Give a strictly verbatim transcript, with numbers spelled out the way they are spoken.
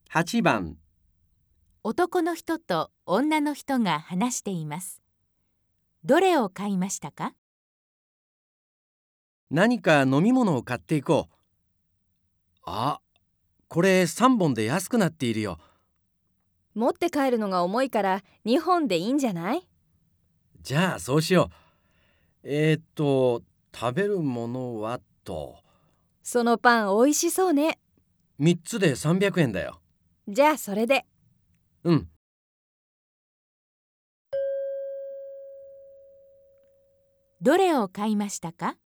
はちばん、 男の人と女の人が話しています。どれを買いましたか？ 何か飲み物を買っていこう。あ、これさんぼんで安くなっているよ。 持って帰るのが重いからにほんでいいんじゃない？ じゃあそうしよう。えーっと、食べるものはと、 そのパンおいしそうね。 みっつでさんびゃくえんだよ。 じゃあそれで。 うん。 どれを買いましたか？